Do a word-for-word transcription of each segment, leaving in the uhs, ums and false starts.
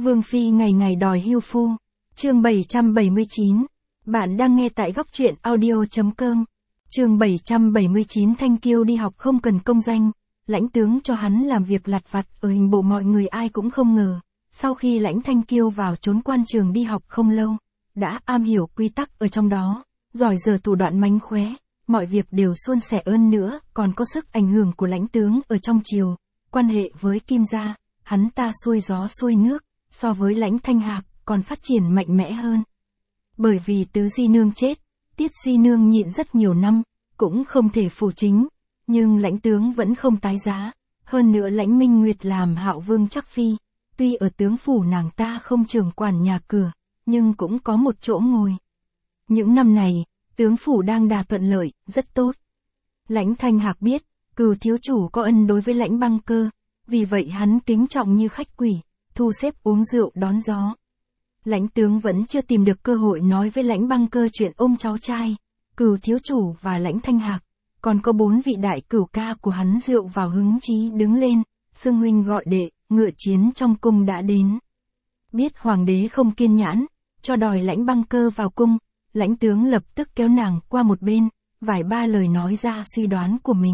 Vương Phi ngày ngày đòi hưu phu. Chương bảy trăm bảy mươi chín. Bạn đang nghe tại góc truyện audio chấm com. Chương bảy trăm bảy mươi chín. Thanh Kiêu đi học không cần công danh, Lãnh tướng cho hắn làm việc lặt vặt ở hình bộ, mọi người ai cũng không ngờ. Sau khi Lãnh Thanh Kiêu vào trốn quan trường đi học không lâu, đã am hiểu quy tắc ở trong đó, giỏi giở thủ đoạn mánh khóe, mọi việc đều suôn sẻ hơn nữa, còn có sức ảnh hưởng của Lãnh tướng ở trong triều, quan hệ với Kim gia, hắn ta xuôi gió xuôi nước, so với Lãnh Thanh Hạc còn phát triển mạnh mẽ hơn. Bởi vì Tứ Di Nương chết, Tiết Di Nương nhịn rất nhiều năm, cũng không thể phủ chính, nhưng Lãnh tướng vẫn không tái giá, hơn nữa Lãnh Minh Nguyệt làm Hạo Vương chắc phi, tuy ở tướng phủ nàng ta không trưởng quản nhà cửa, nhưng cũng có một chỗ ngồi. Những năm này, tướng phủ đang đà thuận lợi, rất tốt. Lãnh Thanh Hạc biết, Cừu thiếu chủ có ân đối với Lãnh Băng Cơ, vì vậy hắn kính trọng như khách quỷ, thu xếp uống rượu đón gió. Lãnh tướng vẫn chưa tìm được cơ hội nói với Lãnh Băng Cơ chuyện ôm cháu trai, Cừu thiếu chủ và Lãnh Thanh Hạc, còn có bốn vị đại cửu ca của hắn rượu vào hứng chí đứng lên, xưng huynh gọi đệ, ngựa chiến trong cung đã đến. Biết hoàng đế không kiên nhẫn, cho đòi Lãnh Băng Cơ vào cung, Lãnh tướng lập tức kéo nàng qua một bên, vài ba lời nói ra suy đoán của mình.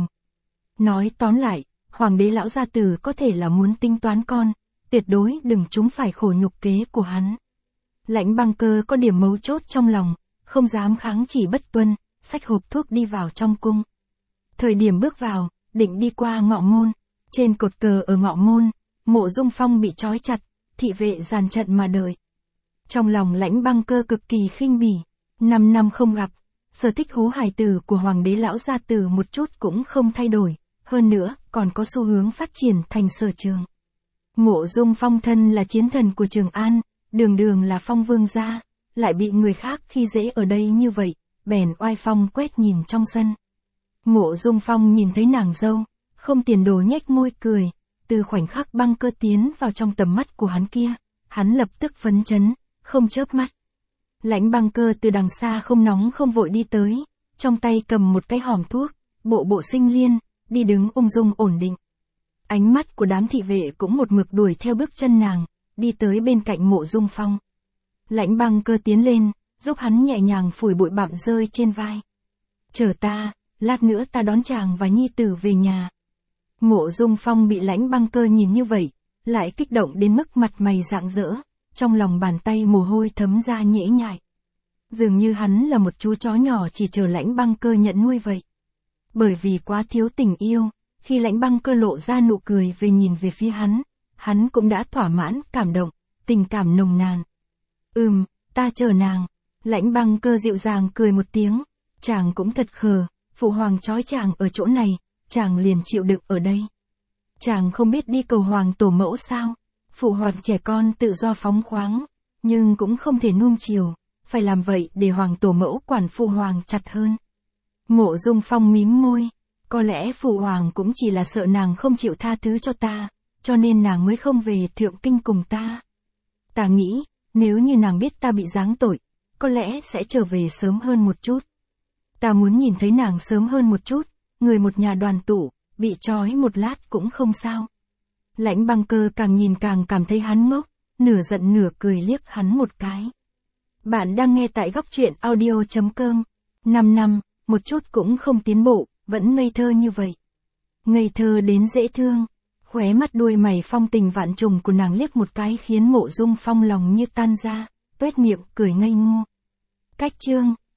Nói tóm lại, hoàng đế lão gia tử có thể là muốn tính toán con, tuyệt đối đừng trúng phải khổ nhục kế của hắn. Lãnh Băng Cơ có điểm mấu chốt trong lòng, không dám kháng chỉ bất tuân, xách hộp thuốc đi vào trong cung. Thời điểm bước vào, định đi qua ngọ môn, trên cột cờ ở ngọ môn, Mộ Dung Phong bị trói chặt, thị vệ dàn trận mà đợi. Trong lòng Lãnh Băng Cơ cực kỳ khinh bỉ, năm năm không gặp, sở thích hố hài tử của hoàng đế lão gia tử một chút cũng không thay đổi, hơn nữa còn có xu hướng phát triển thành sở trường. Mộ Dung Phong thân là chiến thần của Trường An, đường đường là Phong vương gia, lại bị người khác khi dễ ở đây như vậy, bèn oai phong quét nhìn trong sân. Mộ Dung Phong nhìn thấy nàng dâu, không tiền đồ nhếch môi cười, từ khoảnh khắc Băng Cơ tiến vào trong tầm mắt của hắn kia, hắn lập tức phấn chấn, không chớp mắt. Lãnh Băng Cơ từ đằng xa không nóng không vội đi tới, trong tay cầm một cái hòm thuốc, bộ bộ sinh liên, đi đứng ung dung ổn định. Ánh mắt của đám thị vệ cũng một mực đuổi theo bước chân nàng, đi tới bên cạnh Mộ Dung Phong. Lãnh Băng Cơ tiến lên, giúp hắn nhẹ nhàng phủi bụi bặm rơi trên vai. Chờ ta, lát nữa ta đón chàng và nhi tử về nhà. Mộ Dung Phong bị Lãnh Băng Cơ nhìn như vậy, lại kích động đến mức mặt mày rạng rỡ, trong lòng bàn tay mồ hôi thấm ra nhễ nhại. Dường như hắn là một chú chó nhỏ chỉ chờ Lãnh Băng Cơ nhận nuôi vậy. Bởi vì quá thiếu tình yêu, khi Lãnh Băng Cơ lộ ra nụ cười về nhìn về phía hắn, hắn cũng đã thỏa mãn, cảm động, tình cảm nồng nàn. Ừm, ta chờ nàng. Lãnh Băng Cơ dịu dàng cười một tiếng, chàng cũng thật khờ, phụ hoàng trói chàng ở chỗ này, chàng liền chịu đựng ở đây. Chàng không biết đi cầu hoàng tổ mẫu sao? Phụ hoàng trẻ con tự do phóng khoáng, nhưng cũng không thể nuông chiều, phải làm vậy để hoàng tổ mẫu quản phụ hoàng chặt hơn. Mộ Dung Phong mím môi, có lẽ phụ hoàng cũng chỉ là sợ nàng không chịu tha thứ cho ta, cho nên nàng mới không về thượng kinh cùng ta. Ta nghĩ, nếu như nàng biết ta bị giáng tội, có lẽ sẽ trở về sớm hơn một chút. Ta muốn nhìn thấy nàng sớm hơn một chút, người một nhà đoàn tụ, bị trói một lát cũng không sao. Lãnh Băng Cơ càng nhìn càng cảm thấy hắn ngốc, nửa giận nửa cười liếc hắn một cái. Bạn đang nghe tại góc truyện audio chấm com. Năm năm, một chút cũng không tiến bộ, vẫn ngây thơ như vậy. Ngây thơ đến dễ thương, khóe mắt đuôi mày phong tình vạn trùng của nàng liếc một cái khiến Mộ Dung Phong lòng như tan ra, tuét miệng cười ngây ngô. Cách chương